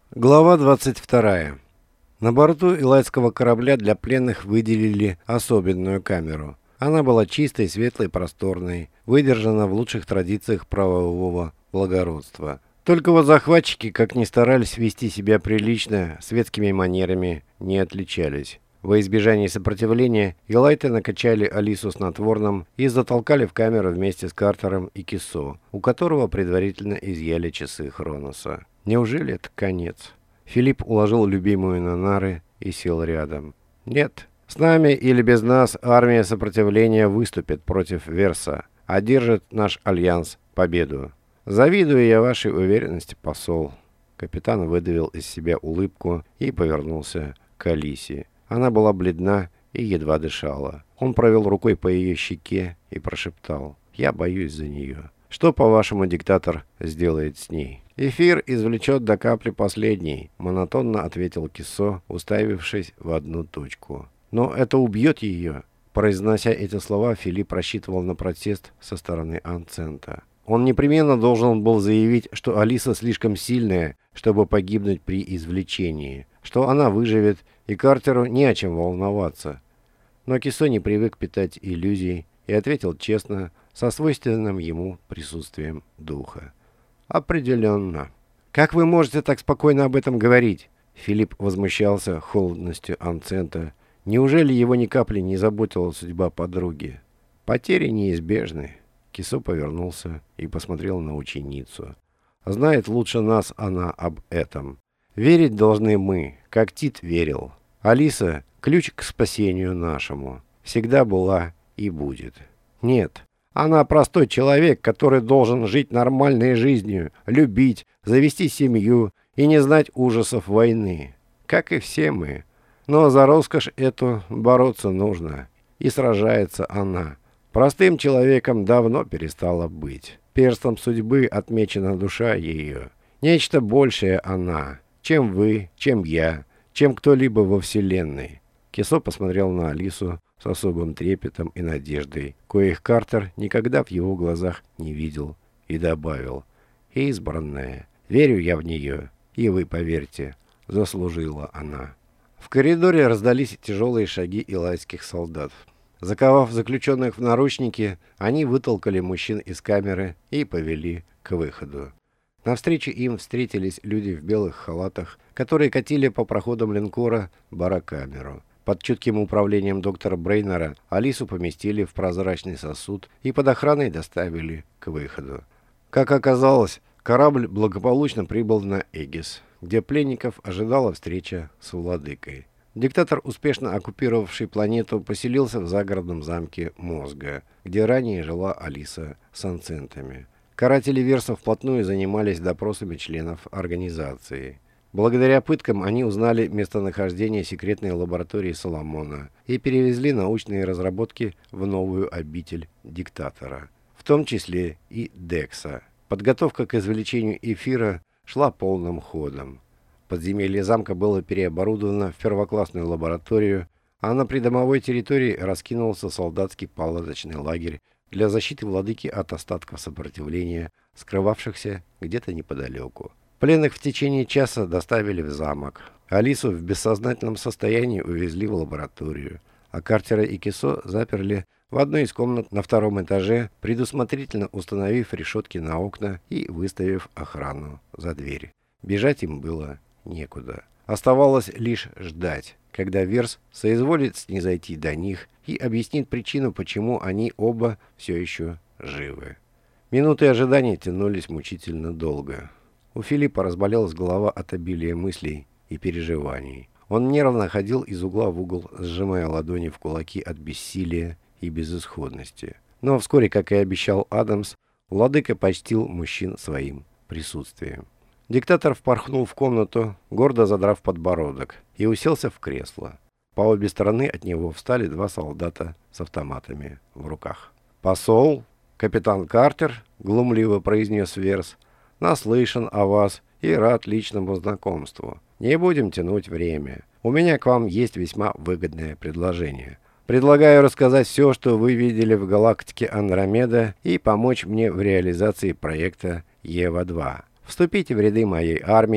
Глава 22. На борту Илайского корабля для пленных выделили особенную камеру. Она была чистой, светлой, просторной, выдержана в лучших традициях правового благородства. Только вот захватчики, как ни старались вести себя прилично, светскими манерами не отличались. Во избежание сопротивления Илайты накачали Алису снотворным и затолкали в камеру вместе с Картером и Кисо, у которого предварительно изъяли часы Хроноса. Неужели это конец? Филипп уложил любимую на нары и сел рядом. Нет, с нами или без нас армия сопротивления выступит против Верса, одержит наш альянс победу. Завидую я вашей уверенности, посол. Капитан выдавил из себя улыбку и повернулся к Алисе. Она была бледна и едва дышала. Он провел рукой по ее щеке и прошептал: «Я боюсь за нее. Что, по-вашему, диктатор сделает с ней?» «Эфир извлечет до капли последний», — монотонно ответил Кисо, уставившись в одну точку. «Но это убьет ее». Произнося эти слова, Филипп рассчитывал на протест со стороны Анцента. Он непременно должен был заявить, что Алиса слишком сильная, чтобы погибнуть при извлечении, что она выживет, и Картеру не о чем волноваться. Но Кисо не привык питать иллюзий и ответил честно, со свойственным ему присутствием духа. «Определенно». «Как вы можете так спокойно об этом говорить?» Филипп возмущался холодностью Анцента. Неужели его ни капли не заботила судьба подруги? «Потери неизбежны». Кисо повернулся и посмотрел на ученицу. «Знает лучше нас она об этом. Верить должны мы, как Тит верил. Алиса — ключ к спасению нашему. Всегда была и будет. Нет». Она простой человек, который должен жить нормальной жизнью, любить, завести семью и не знать ужасов войны. Как и все мы. Но за роскошь эту бороться нужно. И сражается она. Простым человеком давно перестала быть. Перстом судьбы отмечена душа ее. Нечто большее она, чем вы, чем я, чем кто-либо во Вселенной. Кисо посмотрел на Алису с особым трепетом и надеждой, коих Картер никогда в его глазах не видел, и добавил: «Избранная, верю я в нее, и вы поверьте, заслужила она». В коридоре раздались тяжелые шаги илайских солдат. Заковав заключенных в наручники, они вытолкали мужчин из камеры и повели к выходу. Навстречу им встретились люди в белых халатах, которые катили по проходам линкора барокамеру. Под чутким управлением доктора Брейнера Алису поместили в прозрачный сосуд и под охраной доставили к выходу. Как оказалось, корабль благополучно прибыл на Эгис, где пленников ожидала встреча с владыкой. Диктатор, успешно оккупировавший планету, поселился в загородном замке Мозга, где ранее жила Алиса с анцентами. Каратели Верса вплотную занимались допросами членов организации. Благодаря пыткам они узнали местонахождение секретной лаборатории Соломона и перевезли научные разработки в новую обитель диктатора, в том числе и Декса. Подготовка к извлечению эфира шла полным ходом. Подземелье замка было переоборудовано в первоклассную лабораторию, а на придомовой территории раскинулся солдатский палаточный лагерь для защиты владыки от остатков сопротивления, скрывавшихся где-то неподалеку. Пленных в течение часа доставили в замок. Алису в бессознательном состоянии увезли в лабораторию, а Картера и Кисо заперли в одной из комнат на втором этаже, предусмотрительно установив решетки на окна и выставив охрану за дверь. Бежать им было некуда. Оставалось лишь ждать, когда Верс соизволит снизойти до них и объяснит причину, почему они оба все еще живы. Минуты ожидания тянулись мучительно долго. У Филиппа разболелась голова от обилия мыслей и переживаний. Он нервно ходил из угла в угол, сжимая ладони в кулаки от бессилия и безысходности. Но вскоре, как и обещал Адамс, владыка почтил мужчин своим присутствием. Диктатор впорхнул в комнату, гордо задрав подбородок, и уселся в кресло. По обе стороны от него встали два солдата с автоматами в руках. «Посол, капитан Картер», — глумливо произнес Верс, — «наслышан о вас и рад личному знакомству. Не будем тянуть время. У меня к вам есть весьма выгодное предложение. Предлагаю рассказать все, что вы видели в галактике Андромеда, и помочь мне в реализации проекта Ева-2. Вступите в ряды моей армии,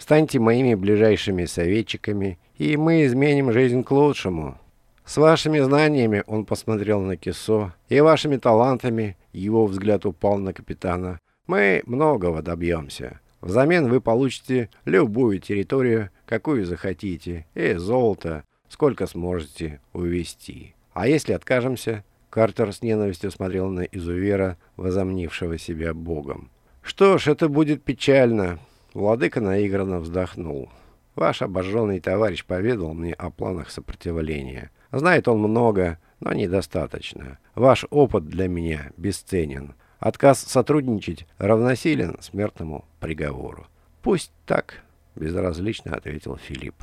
Станьте моими ближайшими советчиками, и мы изменим жизнь к лучшему. С вашими знаниями, он посмотрел на Кисо, и вашими талантами, его взгляд упал на капитана, мы многого добьемся. Взамен вы получите любую территорию, какую захотите, и золото, сколько сможете увезти. А если откажемся? Картер с ненавистью смотрел на изувера, возомнившего себя богом. Что ж, это будет печально. Владыка наигранно вздохнул. Ваш обожженный товарищ поведал мне о планах сопротивления. Знает он много, но недостаточно. Ваш опыт для меня бесценен. Отказ сотрудничать равносилен смертному приговору. Пусть так, безразлично ответил Филипп.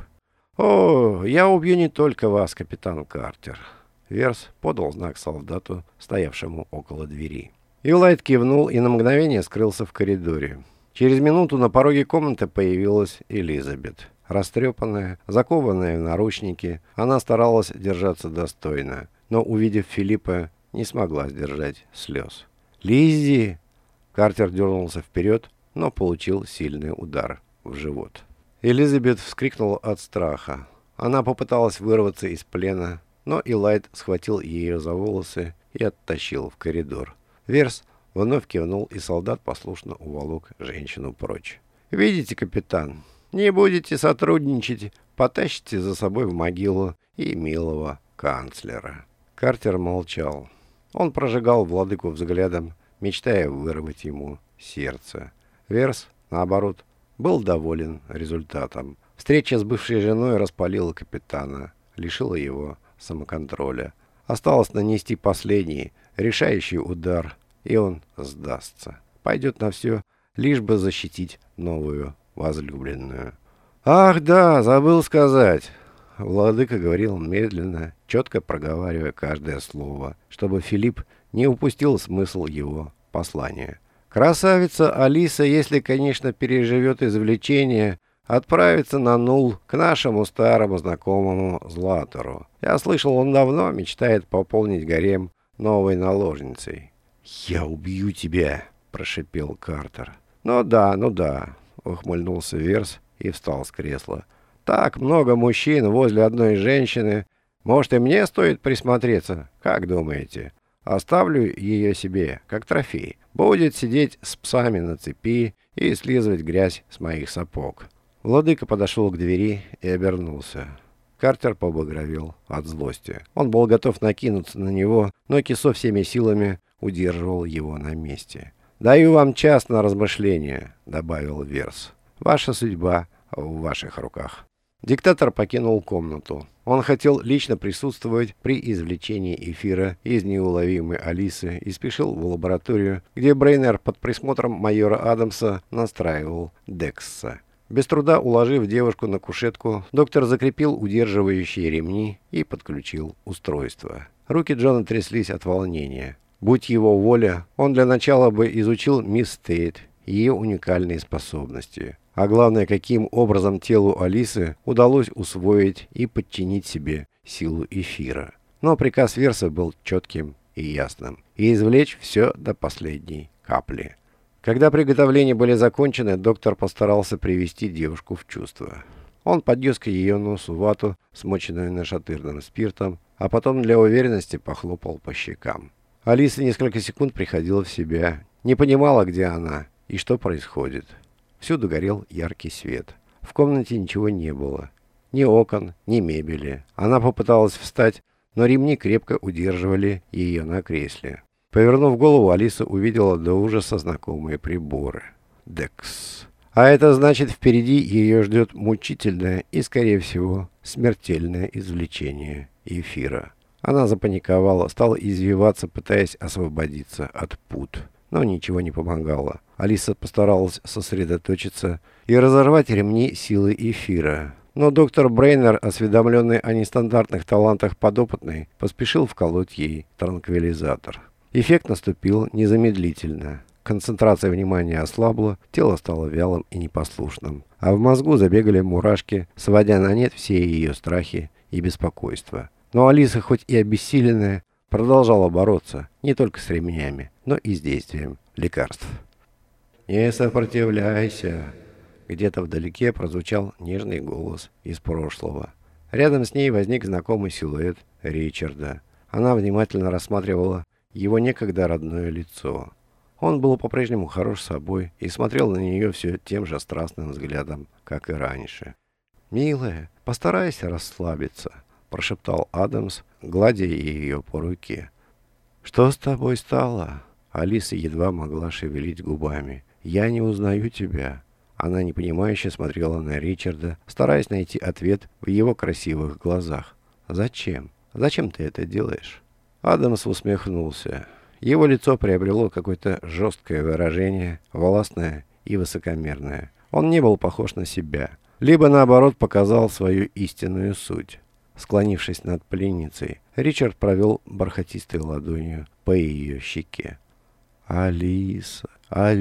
О, я убью не только вас, капитан Картер. Верс подал знак солдату, стоявшему около двери. Илайт кивнул и на мгновение скрылся в коридоре. Через минуту на пороге комнаты появилась Элизабет. Растрепанная, закованная в наручники, она старалась держаться достойно, но, увидев Филиппа, не смогла сдержать слез. «Лиззи!» Картер дернулся вперед, но получил сильный удар в живот. Элизабет вскрикнула от страха. Она попыталась вырваться из плена, но Илайт схватил ее за волосы и оттащил в коридор. Верс вновь кивнул, и солдат послушно уволок женщину прочь. «Видите, капитан, не будете сотрудничать, потащите за собой в могилу и милого канцлера». Картер молчал. Он прожигал владыку взглядом, мечтая вырвать ему сердце. Верс, наоборот, был доволен результатом. Встреча с бывшей женой распалила капитана, лишила его самоконтроля. Осталось нанести последний, решающий удар, и он сдастся. Пойдет на все, лишь бы защитить новую возлюбленную. «Ах да, забыл сказать!» Владыка говорил медленно, четко проговаривая каждое слово, чтобы Филипп не упустил смысл его послания. «Красавица Алиса, если, конечно, переживет извлечение, отправится на Нул к нашему старому знакомому Златору. Я слышал, он давно мечтает пополнить гарем новой наложницей». «Я убью тебя!» – прошипел Картер. Ну да», – ухмыльнулся Верс и встал с кресла. «Так много мужчин возле одной женщины. Может, и мне стоит присмотреться? Как думаете? Оставлю ее себе, как трофей. Будет сидеть с псами на цепи и слизывать грязь с моих сапог». Владыка подошел к двери и обернулся. Картер побагровел от злости. Он был готов накинуться на него, но Кисо всеми силами удерживал его на месте. «Даю вам час на размышление», — добавил Верс. «Ваша судьба в ваших руках». Диктатор покинул комнату. Он хотел лично присутствовать при извлечении эфира из неуловимой Алисы и спешил в лабораторию, где Брейнер под присмотром майора Адамса настраивал Декса. Без труда уложив девушку на кушетку, доктор закрепил удерживающие ремни и подключил устройство. Руки Джона тряслись от волнения. Будь его воля, он для начала бы изучил мисс Тейт, ее уникальные способности. А главное, каким образом телу Алисы удалось усвоить и подчинить себе силу эфира. Но приказ Верса был четким и ясным. И извлечь все до последней капли. Когда приготовления были закончены, доктор постарался привести девушку в чувство. Он поднес к ее носу вату, смоченную нашатырным спиртом, а потом для уверенности похлопал по щекам. Алиса несколько секунд приходила в себя, не понимала, где она и что происходит. Всюду горел яркий свет. В комнате ничего не было. Ни окон, ни мебели. Она попыталась встать, но ремни крепко удерживали ее на кресле. Повернув голову, Алиса увидела до ужаса знакомые приборы. Декс. А это значит, впереди ее ждет мучительное и, скорее всего, смертельное извлечение эфира. Она запаниковала, стала извиваться, пытаясь освободиться от пут. Но ничего не помогало. Алиса постаралась сосредоточиться и разорвать ремни силы эфира. Но доктор Брейнер, осведомленный о нестандартных талантах подопытной, поспешил вколоть ей транквилизатор. Эффект наступил незамедлительно. Концентрация внимания ослабла, тело стало вялым и непослушным. А в мозгу забегали мурашки, сводя на нет все ее страхи и беспокойства. Но Алиса, хоть и обессиленная, продолжала бороться не только с ремнями, но и с действием лекарств. «Не сопротивляйся, Где-то вдалеке прозвучал нежный голос из прошлого. Рядом с ней возник знакомый силуэт Ричарда. Она внимательно рассматривала его некогда родное лицо. Он был по-прежнему хорош собой и смотрел на нее все тем же страстным взглядом, как и раньше. «Милая, постарайся расслабиться», – прошептал Адамс, гладя ее по руке. «Что с тобой стало?» Алиса едва могла шевелить губами. «Я не узнаю тебя». Она непонимающе смотрела на Ричарда, стараясь найти ответ в его красивых глазах. «Зачем? Зачем ты это делаешь?» Адамс усмехнулся. Его лицо приобрело какое-то жесткое выражение, властное и высокомерное. Он не был похож на себя. Либо, наоборот, показал свою истинную суть. Склонившись над пленницей, Ричард провел бархатистой ладонью по ее щеке. «Алиса,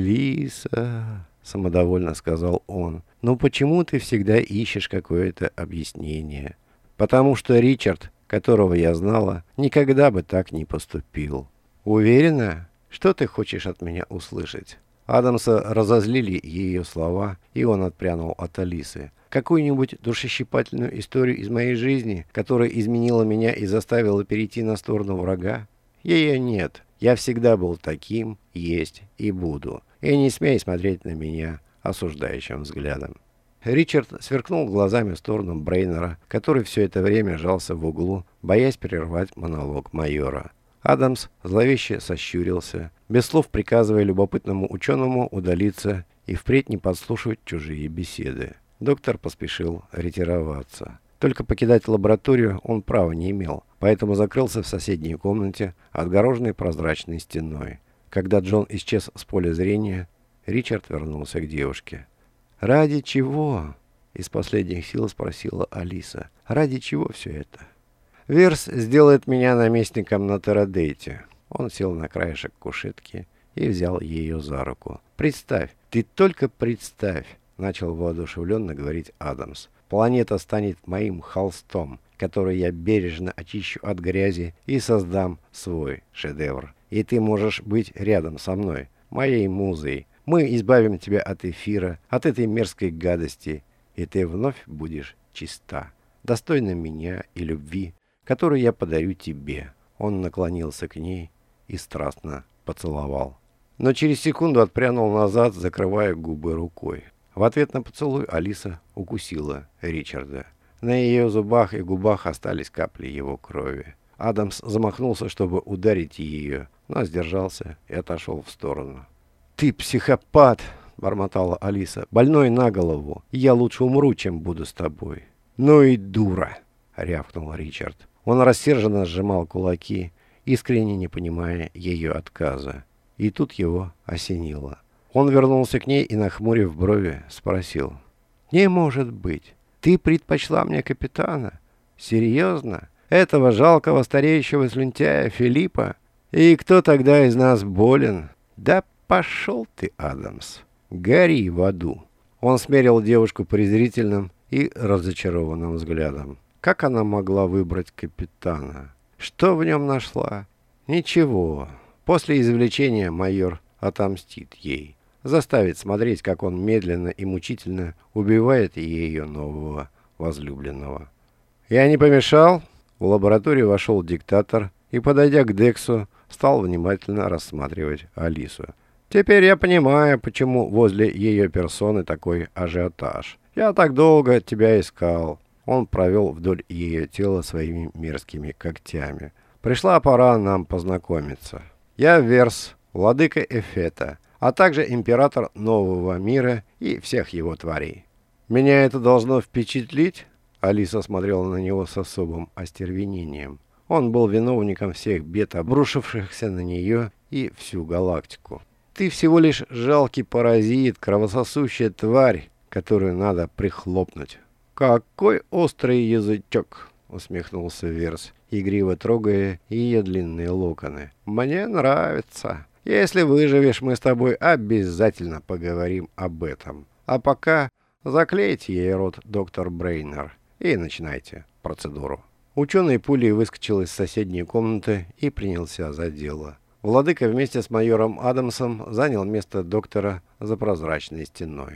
Алиса!» — самодовольно сказал он. «Ну почему ты всегда ищешь какое-то объяснение?» «Потому что Ричард, которого я знала, никогда бы так не поступил». «Уверена? Что ты хочешь от меня услышать?» Адамса разозлили ее слова, и он отпрянул от Алисы. «Какую-нибудь душещипательную историю из моей жизни, которая изменила меня и заставила перейти на сторону врага? Ее нет. Я всегда был таким, есть и буду. И не смей смотреть на меня осуждающим взглядом». Ричард сверкнул глазами в сторону Брейнера, который все это время жался в углу, боясь прервать монолог майора. Адамс зловеще сощурился, без слов приказывая любопытному ученому удалиться и впредь не подслушивать чужие беседы. Доктор поспешил ретироваться. Только покидать лабораторию он права не имел, поэтому закрылся в соседней комнате, отгороженной прозрачной стеной. Когда Джон исчез с поля зрения, Ричард вернулся к девушке. «Ради чего?» — из последних сил спросила Алиса. «Ради чего все это?» «Верс сделает меня наместником на Терадейте». Он сел на краешек кушетки и взял ее за руку. «Представь, ты только представь», — начал воодушевленно говорить Адамс. «Планета станет моим холстом, который я бережно очищу от грязи и создам свой шедевр. И ты можешь быть рядом со мной, моей музой. Мы избавим тебя от эфира, от этой мерзкой гадости, и ты вновь будешь чиста, достойна меня и любви, которую я подарю тебе». Он наклонился к ней и страстно поцеловал. Но через секунду отпрянул назад, закрывая губы рукой. В ответ на поцелуй Алиса укусила Ричарда. На ее зубах и губах остались капли его крови. Адамс замахнулся, чтобы ударить ее, но сдержался и отошел в сторону. «Ты психопат!» — бормотала Алиса. «Больной на голову. Я лучше умру, чем буду с тобой». «Ну и дура!» — рявкнул Ричард. Он рассерженно сжимал кулаки, искренне не понимая ее отказа. И тут его осенило. Он вернулся к ней и, нахмурив брови, спросил. «Не может быть. Ты предпочла мне капитана? Серьезно? Этого жалкого стареющего слюнтяя Филиппа? И кто тогда из нас болен? Да пошел ты, Адамс. Гори в аду». Он смерил девушку презрительным и разочарованным взглядом. Как она могла выбрать капитана? Что в нем нашла? Ничего. После извлечения майор отомстит ей. Заставит смотреть, как он медленно и мучительно убивает ее нового возлюбленного. «Я не помешал?» В лабораторию вошел диктатор и, подойдя к Дексу, стал внимательно рассматривать Алису. «Теперь я понимаю, почему возле ее персоны такой ажиотаж. Я так долго тебя искал». Он провел вдоль ее тела своими мерзкими когтями. «Пришла пора нам познакомиться. Я Верс, владыка Эфета, а также император нового мира и всех его тварей». «Меня это должно впечатлить?» Алиса смотрела на него с особым остервенением. Он был виновником всех бед, обрушившихся на нее и всю галактику. «Ты всего лишь жалкий паразит, кровососущая тварь, которую надо прихлопнуть». «Какой острый язычок!» — усмехнулся Верс, игриво трогая ее длинные локоны. «Мне нравится. Если выживешь, мы с тобой обязательно поговорим об этом. А пока заклейте ей рот, доктор Брейнер, и начинайте процедуру». Ученый пулей выскочил из соседней комнаты и принялся за дело. Владыка вместе с майором Адамсом занял место доктора за прозрачной стеной.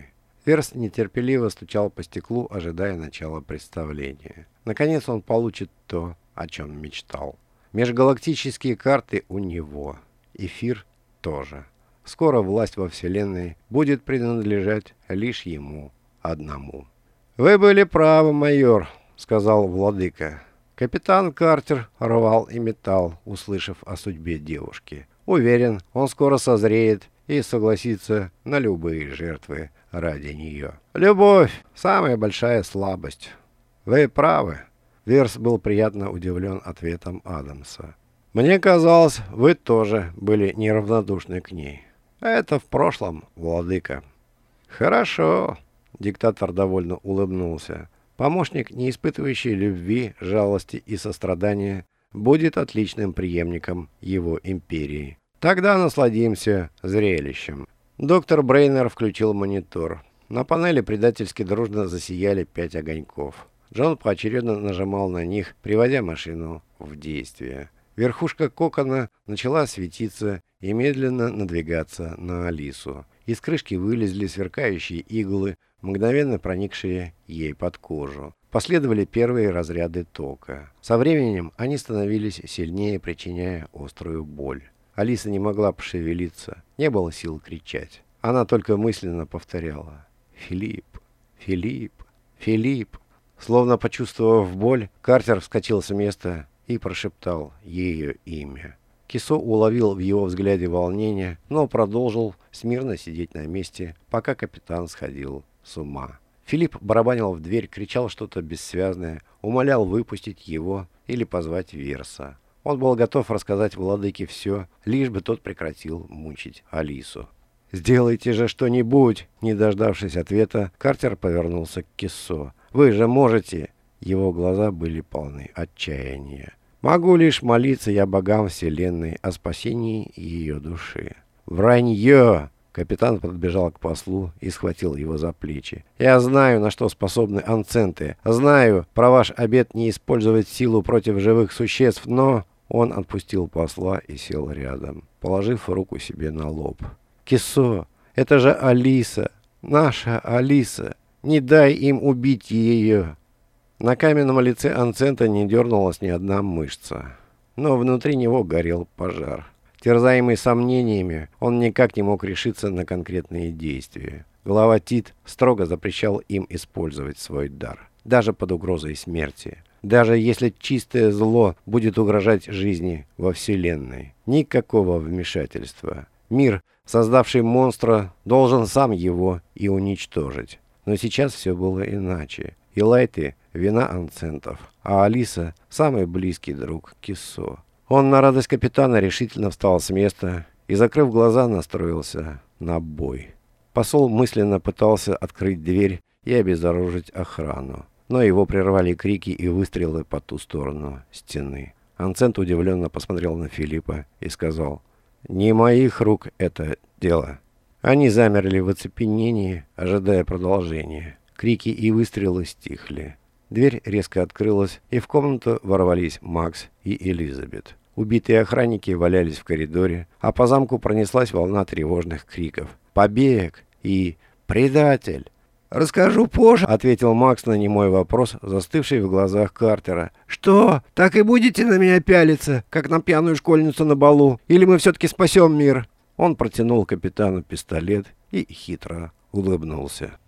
Верс нетерпеливо стучал по стеклу, ожидая начала представления. Наконец он получит то, о чем мечтал. Межгалактические карты у него. Эфир тоже. Скоро власть во Вселенной будет принадлежать лишь ему одному. «Вы были правы, майор», — сказал владыка. Капитан Картер рвал и металл, услышав о судьбе девушки. Уверен, он скоро созреет и согласится на любые жертвы ради нее. Любовь – самая большая слабость. Вы правы. Верс был приятно удивлен ответом Адамса. Мне казалось, вы тоже были неравнодушны к ней. Это в прошлом, владыка. Хорошо. Диктатор довольно улыбнулся. Помощник, не испытывающий любви, жалости и сострадания, будет отличным преемником его империи. Тогда насладимся зрелищем. Доктор Брейнер включил монитор. На панели предательски дружно засияли 5 огоньков. Джон поочередно нажимал на них, приводя машину в действие. Верхушка кокона начала светиться и медленно надвигаться на Алису. Из крышки вылезли сверкающие иглы, мгновенно проникшие ей под кожу. Последовали первые разряды тока. Со временем они становились сильнее, причиняя острую боль. Алиса не могла пошевелиться, не было сил кричать. Она только мысленно повторяла: «Филипп, Филипп, Филипп». Словно почувствовав боль, Картер вскочил с места и прошептал ее имя. Кисо уловил в его взгляде волнение, но продолжил смирно сидеть на месте, пока капитан сходил с ума. Филипп барабанил в дверь, кричал что-то бессвязное, умолял выпустить его или позвать Верса. Он был готов рассказать владыке все, лишь бы тот прекратил мучить Алису. «Сделайте же что-нибудь!» Не дождавшись ответа, Картер повернулся к Киссо. «Вы же можете!» Его глаза были полны отчаяния. «Могу лишь молиться я богам Вселенной о спасении ее души». «Вранье!» Капитан подбежал к послу и схватил его за плечи. «Я знаю, на что способны анценты. Знаю про ваш обет не использовать силу против живых существ, но...» Он отпустил посла и сел рядом, положив руку себе на лоб. «Кисо, это же Алиса, наша Алиса. Не дай им убить ее!» На каменном лице Анцента не дернулась ни одна мышца, но внутри него горел пожар. Терзаемый сомнениями, он никак не мог решиться на конкретные действия. Глава Тит строго запрещал им использовать свой дар, даже под угрозой смерти. Даже если чистое зло будет угрожать жизни во Вселенной. Никакого вмешательства. Мир, создавший монстра, должен сам его и уничтожить. Но сейчас все было иначе. Илайты – вина анцентов, а Алиса – самый близкий друг Киссо. Он на радость капитана решительно встал с места и, закрыв глаза, настроился на бой. Посол мысленно пытался открыть дверь и обезоружить охрану, но его прервали крики и выстрелы по ту сторону стены. Анцент удивленно посмотрел на Филиппа и сказал: «Не моих рук это дело». Они замерли в оцепенении, ожидая продолжения. Крики и выстрелы стихли. Дверь резко открылась, и в комнату ворвались Макс и Элизабет. Убитые охранники валялись в коридоре, а по замку пронеслась волна тревожных криков: «Побег!» и «Предатель!» «Расскажу позже», — ответил Макс на немой вопрос, застывший в глазах Картера. «Что? Так и будете на меня пялиться, как на пьяную школьницу на балу? Или мы все-таки спасем мир?» Он протянул капитану пистолет и хитро улыбнулся.